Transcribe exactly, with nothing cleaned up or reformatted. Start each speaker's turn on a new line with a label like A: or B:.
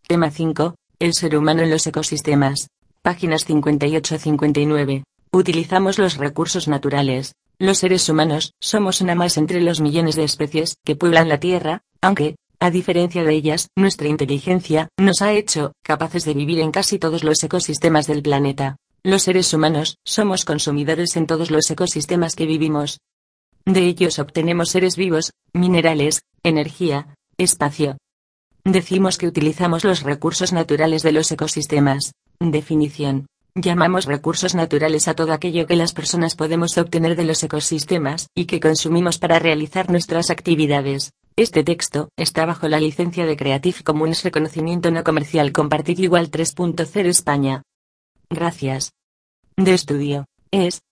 A: Tema cinco. El ser humano en los ecosistemas. Páginas cincuenta y ocho a cincuenta y nueve. Utilizamos los recursos naturales. Los seres humanos somos una más entre los millones de especies que pueblan la Tierra, aunque, a diferencia de ellas, nuestra inteligencia nos ha hecho capaces de vivir en casi todos los ecosistemas del planeta. Los seres humanos somos consumidores en todos los ecosistemas que vivimos. De ellos obtenemos seres vivos, minerales, energía, espacio. Decimos que utilizamos los recursos naturales de los ecosistemas. Definición. Llamamos recursos naturales a todo aquello que las personas podemos obtener de los ecosistemas y que consumimos para realizar nuestras actividades. Este texto está bajo la licencia de Creative Commons Reconocimiento No Comercial Compartir Igual tres punto cero España. Gracias. De estudio. Es